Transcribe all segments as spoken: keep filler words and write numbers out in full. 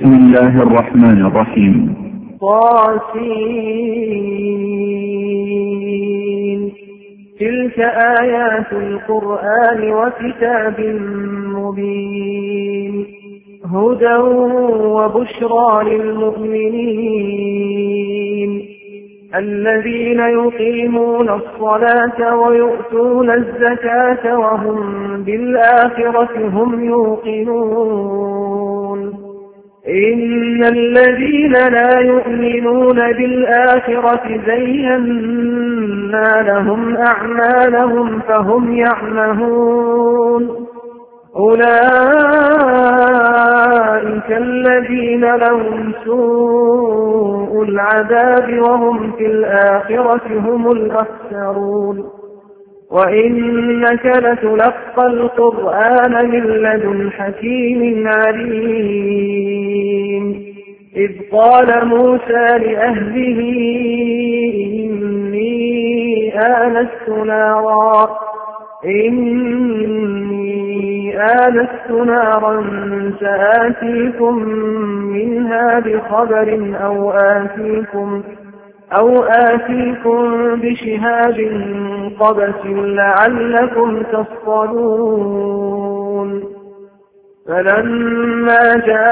بسم الله الرحمن الرحيم. طاسين تلك آيات القرآن وكتاب مبين هدى وبشرى للمؤمنين الذين يقيمون الصلاة ويؤتون الزكاة وهم بالآخرة هم يوقنون إن الذين لا يؤمنون بالآخرة زينا لهم أعمالهم فهم يعمهون أولئك الذين لهم سوء العذاب وهم في الآخرة هم الأخسرون وإنك لتلقى القرآن من لدن حكيم عليم إذ قال موسى لأهله إني آنست نارا إني آنست نارا سآتيكم منها بخبر أو آتيكم أو آتيكم بشهاب قبس لعلكم تصطلون فلما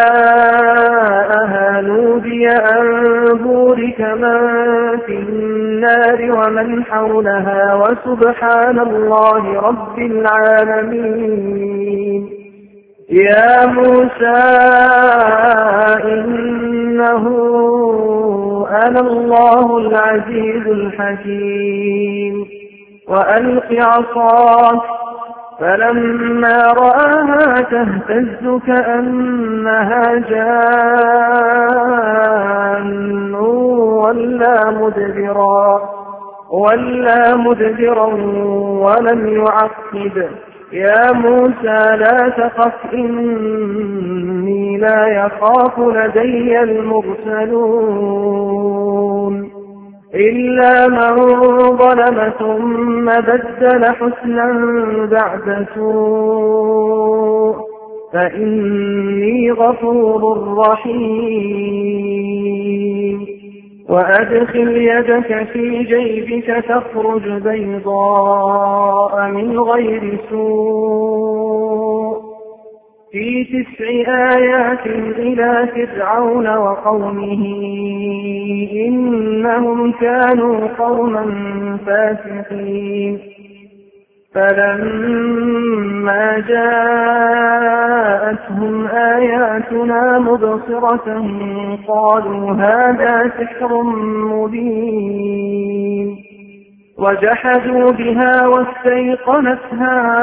جاءها نودي أن بورك من في النار ومن حولها وسبحان الله رب العالمين يا موسى إنه أنا الله العزيز الحكيم وألق عصاك فلما رآها تهتز كأنها جان ولا مدبرا ولا مدبرا ولم يعقب يا موسى لا تخف إني لا يخاف لدي المرسلون إلا من ظلم ثم بدل حسنا بعد سوء فإني غفور رحيم وأدخل يدك في جيبك تخرج بيضاء من غير سوء في تسع آيات إلى فرعون وقومه إنهم كانوا قوما فاسقين فلما جاءتهم آياتنا مبصرة قالوا هذا سحر مبين وجحدوا بها واستيقنتها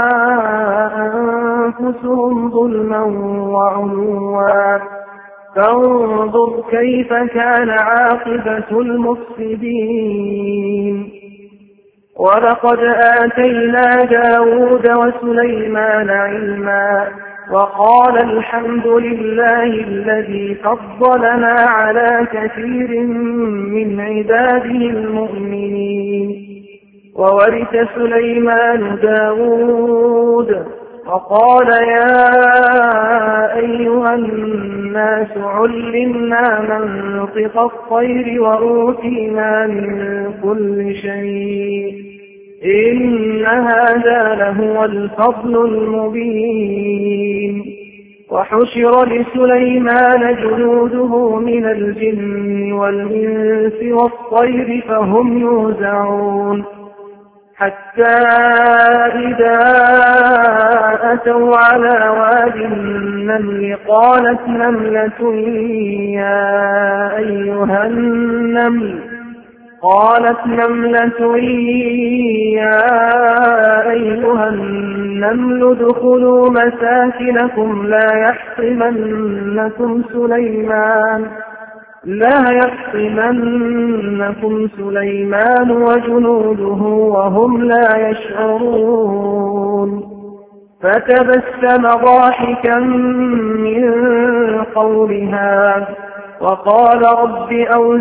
أنفسهم ظلما وعلوا فانظر كيف كان عاقبة المفسدين ولقد آتينا داود وسليمان علما وقال الحمد لله الذي فضلنا على كثير من عباده المؤمنين وورث سليمان داود وقال يا أيها الناس علمنا منطق الطير وأوتينا من كل شيء إن هذا لهو الفضل المبين وحشر لسليمان جنوده من الجن والإنس والطير فهم يوزعون حتى إذا أتوا على واد النمل قالت نملة يا أيها النمل قالت نملة يا أيها النمل ادخلوا مساكنكم لا يحطمنكم سليمان لا يحطمنكم سليمان وجنوده وهم لا يشعرون فتبسم ضاحكا من قولها وقال رب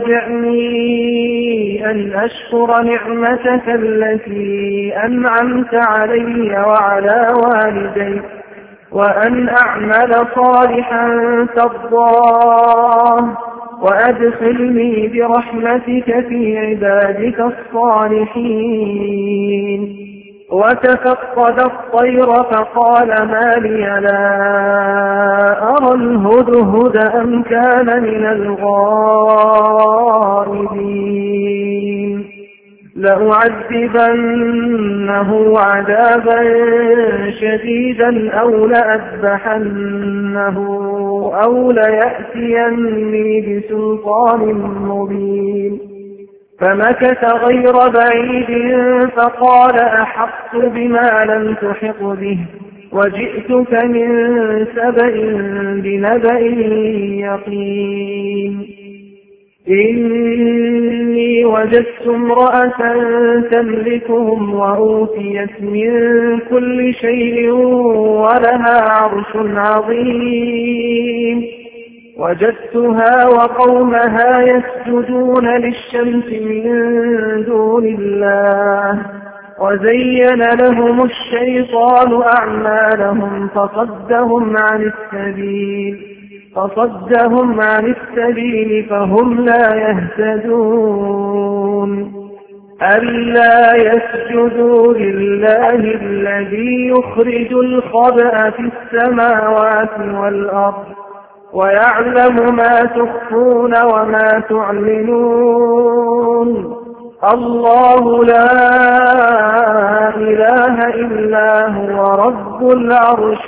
أوزعني أن أشكر نعمتك التي أنعمت علي وعلى والدي وأن أعمل صالحا ترضاه وأدخلني برحمتك في عبادك الصالحين. وتفقد الطير فقال ما لي لا أرى الهدهد أم كان من الغائبين لأعذبنه عذابا شديدا أو لأذبحنه أو ليأتيني بسلطان مبين. فمكث غير بعيد فقال أحطت بما لم تحط به وجئتك من سبأ بنبأ يقين. إني وجدت امرأة تملكهم وأوتيت من كل شيء ولها عرش عظيم. وجدتها وقومها يسجدون للشمس من دون الله وزين لهم الشيطان أعمالهم فصدهم عن السبيل فصدهم عن السبيل فهم لا يهتدون. ألا يسجدوا لله الذي يخرج الخبأ في السماوات والأرض ويعلم ما تخفون وما تعلنون. الله لا إله إلا هو رب العرش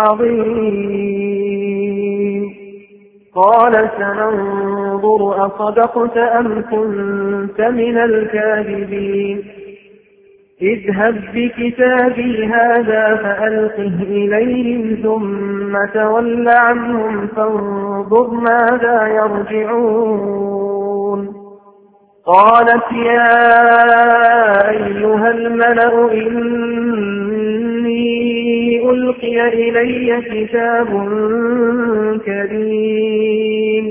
العظيم. قال سننظر أصدقت أم كنت من الكاذبين. اذهب بكتابي هذا فألقه إليهم ثم تول عنهم فانظر ماذا يرجعون. قالت يا أيها الملأ إني ألقي إلي كتاب كريم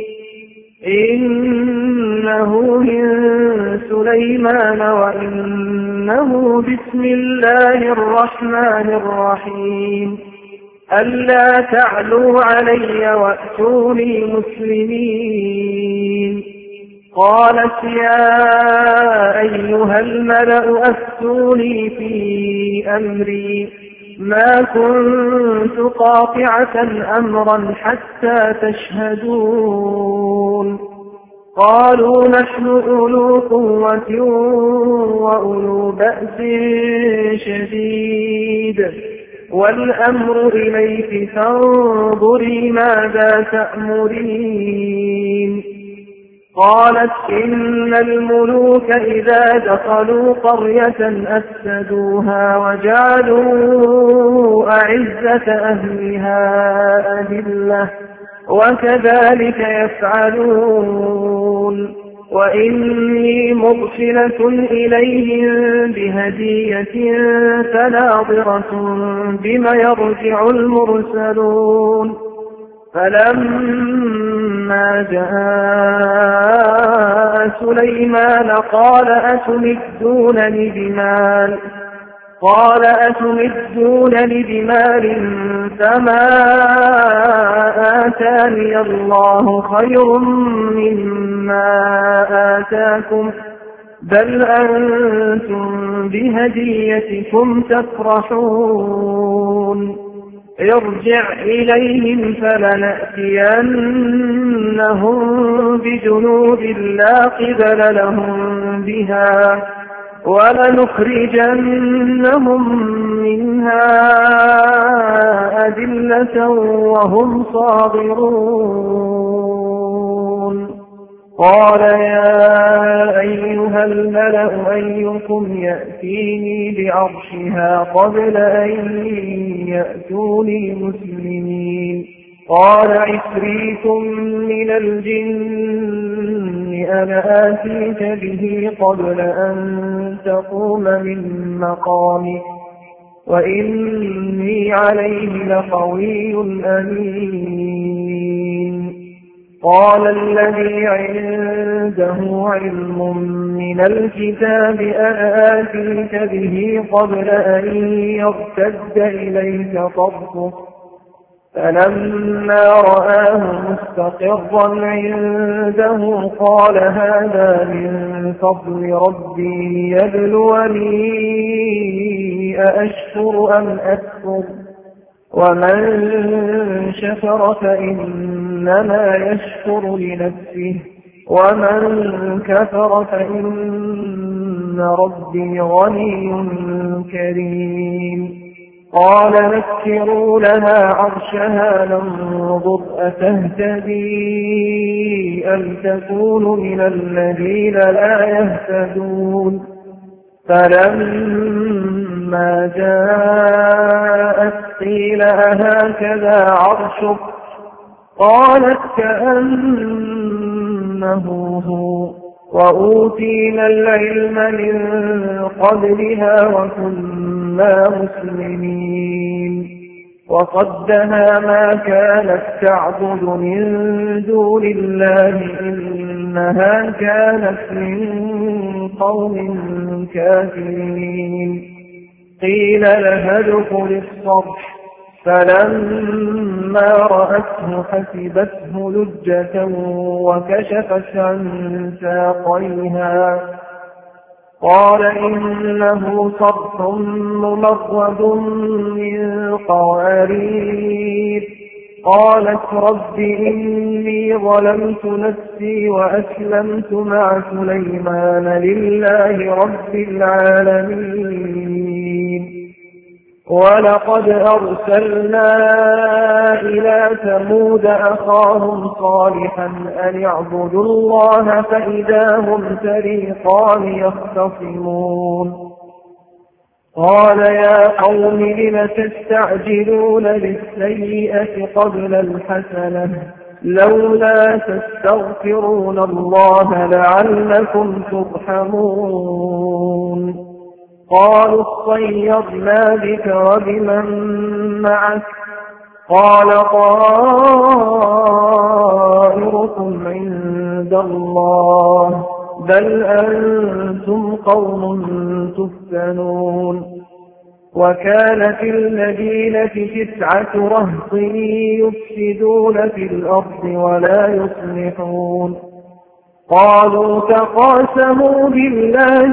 إنه من سليمان وإنه بسم الله الرحمن الرحيم ألا تعلوا علي وأتوني مسلمين. قالت يا أيها الملأ أفتوني في أمري ما كنت قاطعة أمرا حتى تشهدون. قالوا نحن أولو قوة وأولو بأس شديد والأمر إليك فانظري ماذا تأمرين. قالت إن الملوك إذا دخلوا قرية أفسدوها وجعلوا أعزة أهلها أذلة وكذلك يفعلون. وإني مرسلة إليهم بهدية فناظرة بما يرجع المرسلون. فلما جاء سليمان قال أتمدونني بمال قال أتمدونني بمال فما آتاني الله خير مما آتاكم بل أنتم بهديتكم تفرحون. ارجع إليهم فلنأتينهم بجنود لا قبل لهم بها ولنخرجنهم منها أذلة وهم صاغرون. قال يا أيها الملأ أيكم يأتيني بعرشها قبل أن يأتوني مسلمين. قال عفريت من الجن أنا آتيك به قبل أن تقوم من مقامك وإني عليه لقوي أمين. قال الذي عنده علم من الكتاب أنا آتيك به قبل أن يرتد إليك طرفك فلما رآه مستقرا عنده قال هذا من فضل ربي يبلوني أأشكر أم أكفر ومن شكر فإنما يشكر لنفسه ومن كفر فإن ربي غني كريم. قال نكروا لها عرشها ننظر أتهتدي أم تكون من الذين لا يهتدون. فلما جاءت قيل أهكذا عرشك قالت كأنه هو وأوتينا العلم من قبلها وكنا مسلمين. وصدها ما كانت تعبد من دون الله إنها كانت من قوم كافرين. قيل لها ادخل الصرح فلما رأته حسبته لجة وكشفت عن ساقيها قال إنه صرح ممرد من قوارير. قالت رب إني ظلمت نفسي وأسلمت مع سليمان لله رب العالمين. ولقد أرسلنا إلى ثمود أخاهم صالحا أن اعبدوا الله فإذا هم فريقان يختصمون. قال يا قوم لم تستعجلون بالسيئة قبل الحسنة لولا تستغفرون الله لعلكم ترحمون. قالوا اطيرنا بك وبمن معك قال طائركم عند الله بل أنتم قوم تفتنون. وكان في المدينة تسعة رهط يفسدون في الأرض ولا يصلحون. قالوا تقاسموا بالله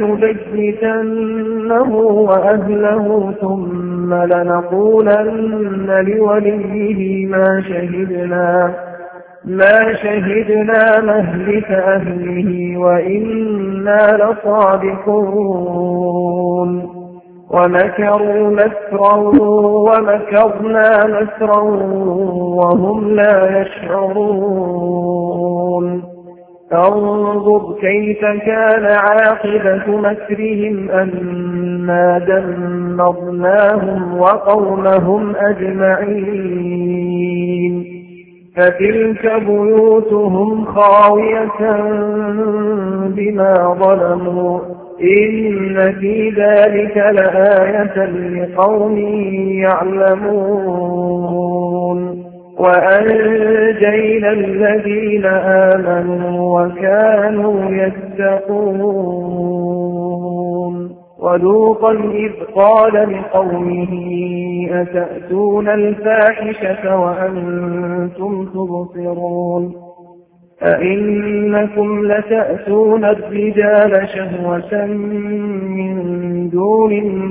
لنبيتنه وأهله ثم لنقولن لوليه ما شهدنا ما شهدنا مهلك أهله وإنا لصادقون. ومكروا مكرا ومكرنا مكرا وهم لا يشعرون. فانظر كيف كان عاقبة مكرهم أنا دمرناهم وقومهم أجمعين. فتلك بيوتهم خاوية بما ظلموا إن في ذلك لآية لقوم يعلمون. وأنجينا الذين آمنوا وكانوا يتقون. ولوطا إذ قال لقومه أتأتون الفاحشة وأنتم تبصرون أئنكم لتأتون الرجال شهوة من دون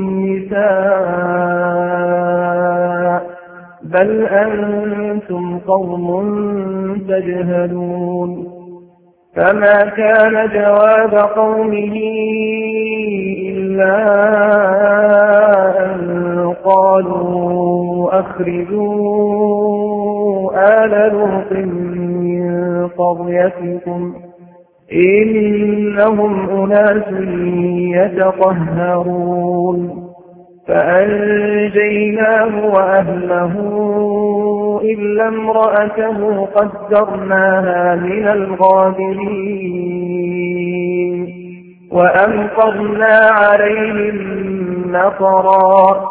النساء بل أنتم قوم تجهلون. فما كان جواب قومه إلا أن قالوا أخرجوا آل لوط من قريتكم إنهم أناس يتطهرون. فأنجيناه وأهله إلا امرأته قدرناها من الغابرين. وأمطرنا عليهم مطرا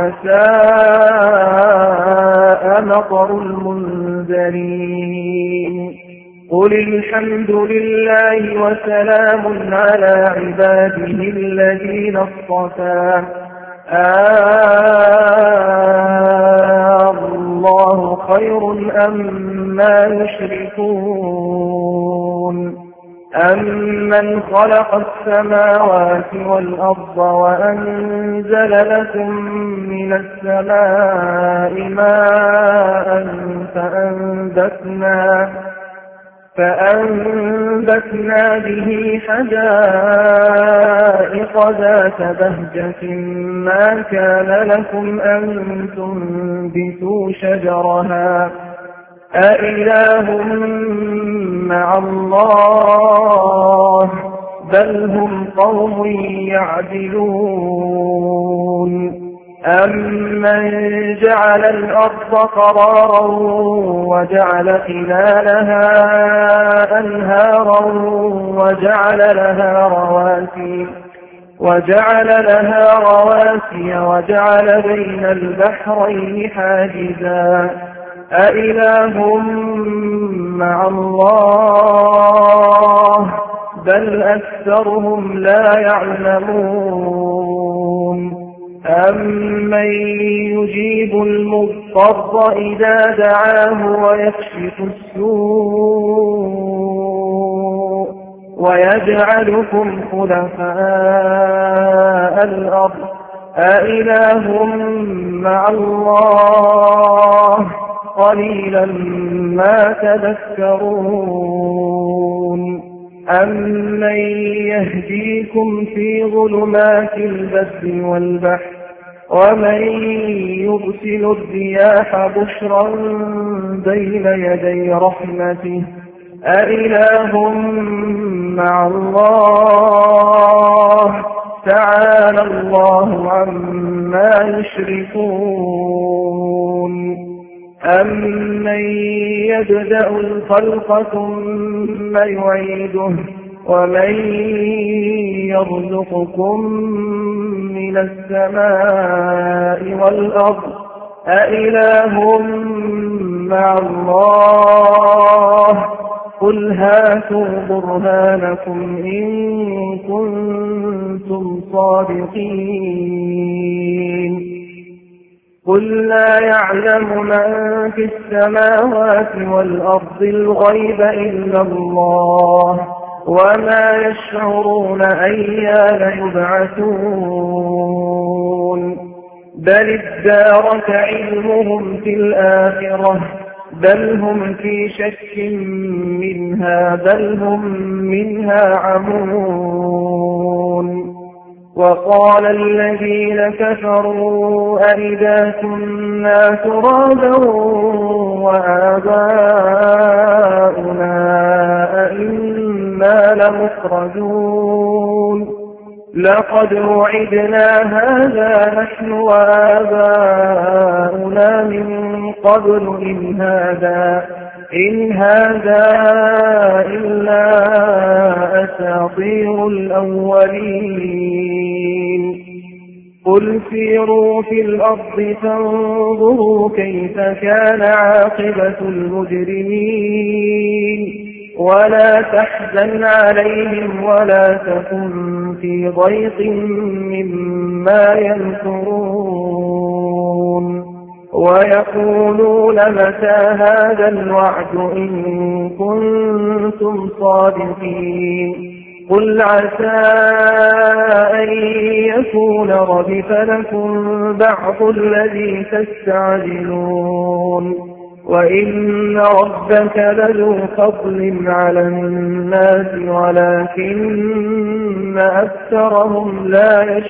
فساء مطر المنذرين. قل الحمد لله وسلام على عباده الذين اصطفى الله خير أم ما يشركون أمن خلق السماوات والأرض وأنزل لكم من السماء ماء فأنبتنا فأنبتنا به حدائق ذات بهجة ما كان لكم أن تنبتوا شجرها أإله مع الله بل هم قوم يعدلون أمن جعل الأرض قرارا وجعل خلالها أنهارا وجعل لها رواسي وجعل لها رواسي وجعل بين البحرين حاجزا أإله مع الله بل أكثرهم لا يعلمون أمن يجيب المضطر إذا دعاه ويكشف السوء ويجعلكم خلفاء الأرض أإله مع الله قليلا ما تذكرون أمن يهديكم في ظلمات البر والبحر ومن يرسل الرياح بشرا بين يدي رحمته أإله مع الله تعالى الله عما يشركون أمن يبدأ الخلق ثم يعيده ومن يرزقكم من السماء والأرض أإله مع الله قل هاتوا برهانكم إن كنتم صادقين قل لا يعلم من في السماوات والأرض الغيب إلا الله وما يشعرون أيان يبعثون بل ادارك علمهم في الآخرة بل هم في شك منها بل هم منها عمون وقال الذين كفروا أئذا كنا ترابا وآباؤنا أئنا لمخرجون لقد وعدنا هذا نحن وآباؤنا من قبل إن هذا إن هذا إلا أساطير الأولين قل سيروا في الأرض فانظروا كيف كان عاقبة المجرمين ولا تحزن عليهم ولا تكن في ضيق مما يمكرون ويقولون متى هذا الوعد إن كنتم صادقين قل عسى أن يكون ردف لكم بعض الذي تستعجلون وإن ربك لذو فضل على الناس ولكن أكثرهم لا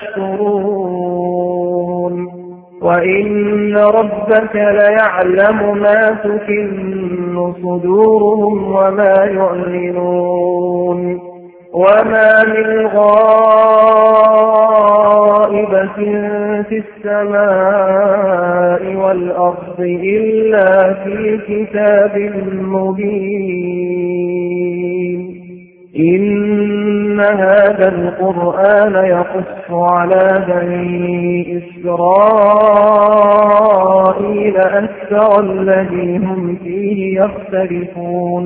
يشكرون وإن ربك ليعلم ما تكن صدورهم وما يعلنون وما من غائبة في السماء والأرض إلا في كتاب مبين إن هذا القرآن يقص على بني إسرائيل أكثر الذي هم فيه يختلفون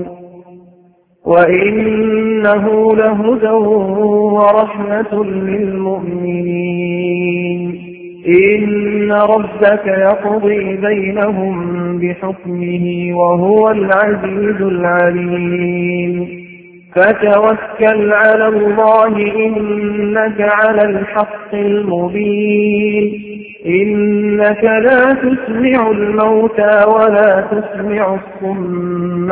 وإنه لهدى ورحمة للمؤمنين إن ربك يقضي بينهم بحكمه وهو العزيز العليم فتوكل على الله إنك على الحق المبين إنك لا تسمع الموتى ولا تسمع الصم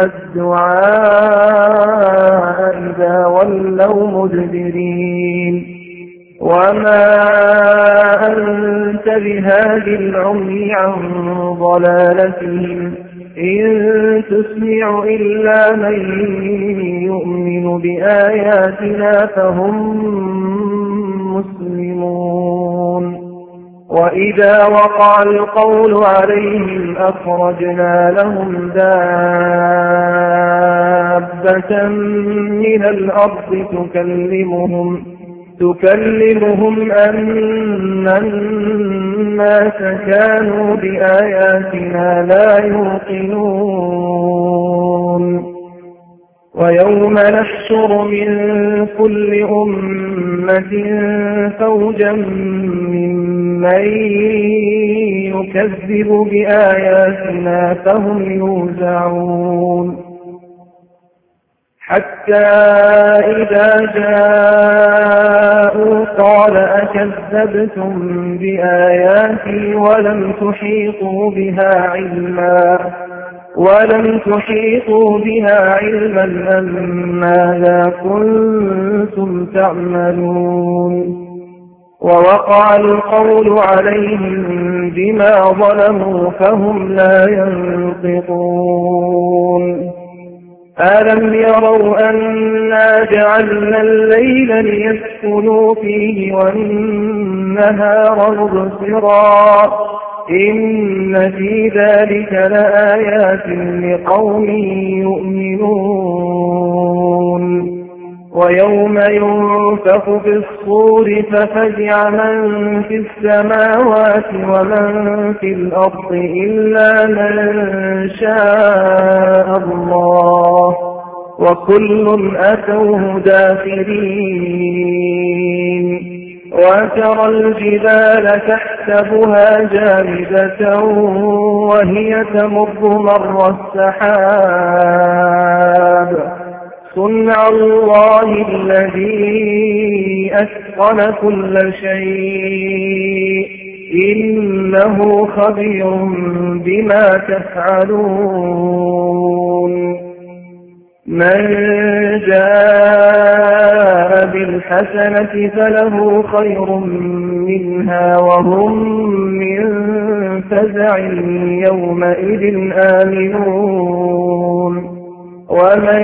الدعاء إذا ولوا مدبرين وما أنت بهادي العمي عن ضلالتهم إن تسمع إلا من يؤمن بآياتنا فهم مسلمون وإذا وقع القول عليهم أخرجنا لهم دابة من الأرض تكلمهم تكلمهم أن الناس كانوا بآياتنا لا يوقنون ويوم نحشر من كل أمة فوجا ممن يكذب بآياتنا فهم يوزعون حتى إذا جاءوا قال أكذبتم بآياتي ولم تحيطوا بها علما ولم تحيطوا بها علما أم ماذا كنتم تعملون ووقع القول عليهم بما ظلموا فهم لا ينطقون ألم يروا أنا جعلنا الليل ليسكنوا فيه والنهار مبصرا إن في ذلك لآيات لقوم يؤمنون ويوم ينفخ في الصور ففزع من في السماوات ومن في الأرض إلا من شاء الله وكل أتوه داخرين وترى الجبال تحسبها جامدة وهي تمر مر السحاب صنع الله الذي أتقن كل شيء إنه خبير بما تفعلون من جاء بالحسنة فله خير منها وهم من فزع يومئذ آمنون ومن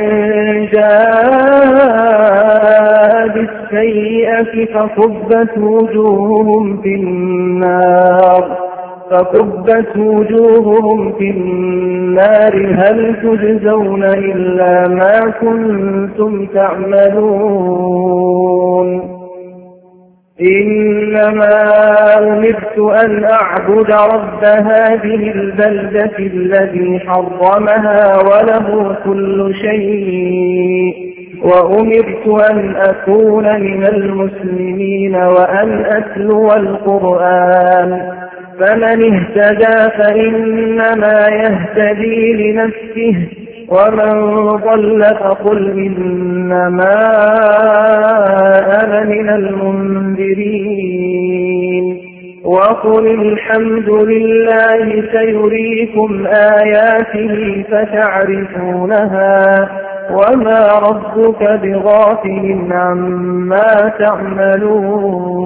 جاء بالسيئة فكبت وجوههم في النار فكبت وجوههم في النار هل تجزون إلا ما كنتم تعملون إنما أمرت أن أعبد رب هذه البلدة الذي حرمها وله كل شيء وأمرت أن أكون من المسلمين وأن أتلو القرآن فمن اهتدى فإنما يهتدي لنفسه ومن ضل فقل إنما أنا من المنذرين وقل الحمد لله سيريكم آياته فتعرفونها وما ربك بغافل عما تعملون